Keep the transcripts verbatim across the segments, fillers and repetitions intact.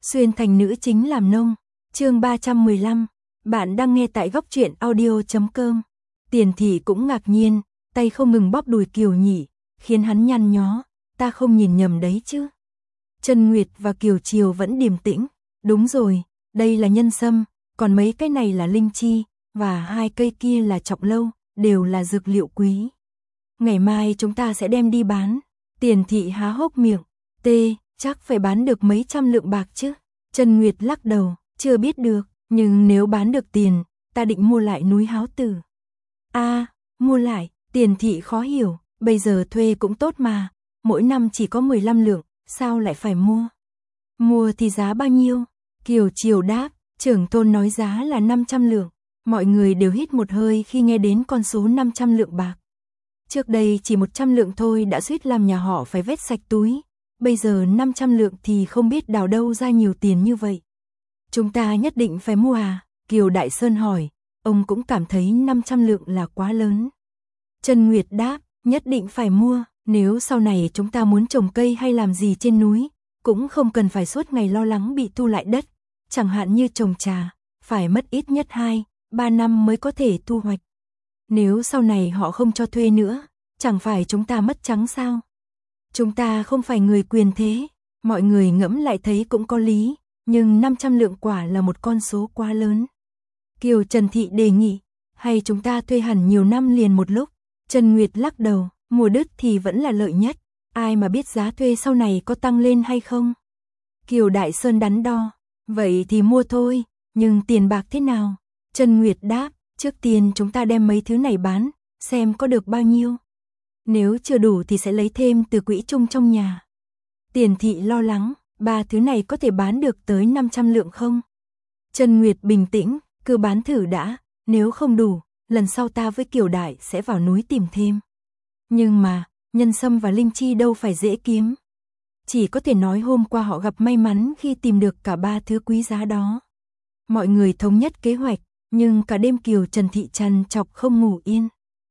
Xuyên thành nữ chính làm nông. Chương ba trăm mười lăm. Bạn đang nghe tại góc truyện audio chấm com. Tiền Thị cũng ngạc nhiên, tay không ngừng bóp đùi Kiều Nhị, khiến hắn nhăn nhó, ta không nhìn nhầm đấy chứ. Trân Nguyệt và Kiều Triều vẫn điềm tĩnh, đúng rồi, đây là nhân sâm, còn mấy cái này là linh chi, và hai cây kia là trọng lâu, đều là dược liệu quý. Ngày mai chúng ta sẽ đem đi bán. Tiền Thị há hốc miệng, tê, chắc phải bán được mấy trăm lượng bạc chứ. Trân Nguyệt lắc đầu, chưa biết được, nhưng nếu bán được tiền, ta định mua lại núi Háo Tử. A, à, mua lại, Tiền Thị khó hiểu, bây giờ thuê cũng tốt mà, mỗi năm chỉ có mười lăm lượng, sao lại phải mua? Mua thì giá bao nhiêu? Kiều Triều đáp, trưởng thôn nói giá là năm trăm lượng, mọi người đều hít một hơi khi nghe đến con số năm trăm lượng bạc. Trước đây chỉ một trăm lượng thôi đã suýt làm nhà họ phải vét sạch túi, bây giờ năm trăm lượng thì không biết đào đâu ra nhiều tiền như vậy. Chúng ta nhất định phải mua à? Kiều Đại Sơn hỏi, ông cũng cảm thấy năm trăm lượng là quá lớn. Trân Nguyệt đáp, nhất định phải mua, nếu sau này chúng ta muốn trồng cây hay làm gì trên núi, cũng không cần phải suốt ngày lo lắng bị thu lại đất, chẳng hạn như trồng trà, phải mất ít nhất hai, ba năm mới có thể thu hoạch. Nếu sau này họ không cho thuê nữa, chẳng phải chúng ta mất trắng sao? Chúng ta không phải người quyền thế, mọi người ngẫm lại thấy cũng có lý, nhưng năm trăm lượng quả là một con số quá lớn. Kiều Trần Thị đề nghị, hay chúng ta thuê hẳn nhiều năm liền một lúc. Trân Nguyệt lắc đầu, mùa đứt thì vẫn là lợi nhất, ai mà biết giá thuê sau này có tăng lên hay không. Kiều Đại Sơn đắn đo, vậy thì mua thôi, nhưng tiền bạc thế nào? Trân Nguyệt đáp, trước tiên chúng ta đem mấy thứ này bán, xem có được bao nhiêu. Nếu chưa đủ thì sẽ lấy thêm từ quỹ chung trong nhà. Tiền Thị lo lắng, ba thứ này có thể bán được tới năm trăm lượng không? Trân Nguyệt bình tĩnh, cứ bán thử đã, nếu không đủ, lần sau ta với Kiều Đại sẽ vào núi tìm thêm. Nhưng mà, nhân sâm và linh chi đâu phải dễ kiếm. Chỉ có thể nói hôm qua họ gặp may mắn khi tìm được cả ba thứ quý giá đó. Mọi người thống nhất kế hoạch, nhưng cả đêm Kiều Trần Thị trằn trọc không ngủ yên.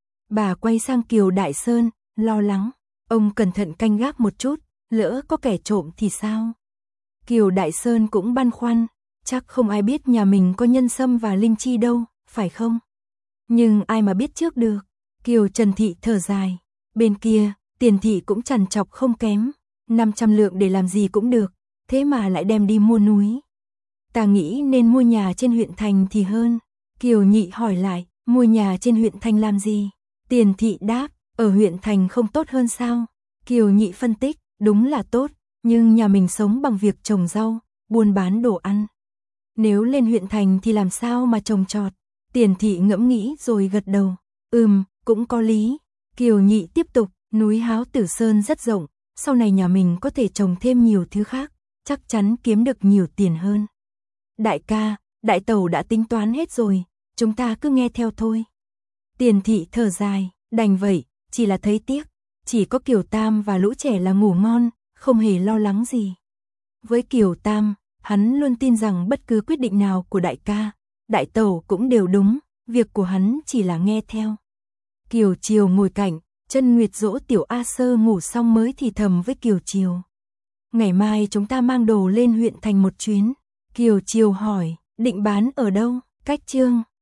Bà quay sang Kiều Đại Sơn, lo lắng, ông cẩn thận canh gác một chút, lỡ có kẻ trộm thì sao? Kiều Đại Sơn cũng băn khoăn, chắc không ai biết nhà mình có nhân sâm và linh chi đâu, phải không? Nhưng ai mà biết trước được? Kiều Trần Thị thở dài, bên kia, Tiền Thị cũng trằn trọc không kém, năm trăm lượng để làm gì cũng được, thế mà lại đem đi mua núi. Ta nghĩ nên mua nhà trên huyện thành thì hơn. Kiều Nhị hỏi lại, mua nhà trên huyện thành làm gì? Tiền Thị đáp, ở huyện thành không tốt hơn sao? Kiều Nhị phân tích, đúng là tốt, nhưng nhà mình sống bằng việc trồng rau, buôn bán đồ ăn. Nếu lên huyện thành thì làm sao mà trồng trọt? Tiền Thị ngẫm nghĩ rồi gật đầu, ừm, cũng có lý. Kiều Nhị tiếp tục, núi Háo Tử Sơn rất rộng, sau này nhà mình có thể trồng thêm nhiều thứ khác, chắc chắn kiếm được nhiều tiền hơn. Đại ca, đại tẩu đã tính toán hết rồi, chúng ta cứ nghe theo thôi. Tiền Thị thở dài, đành vậy, chỉ là thấy tiếc, chỉ có Kiều Tam và lũ trẻ là ngủ ngon, không hề lo lắng gì. Với Kiều Tam, hắn luôn tin rằng bất cứ quyết định nào của đại ca, đại tẩu cũng đều đúng, việc của hắn chỉ là nghe theo. Kiều Triều ngồi cạnh, Trân Nguyệt dỗ Tiểu A Sơ ngủ xong mới thì thầm với Kiều Triều. Ngày mai chúng ta mang đồ lên huyện thành một chuyến. Kiều Triều hỏi, định bán ở đâu? Cách Chương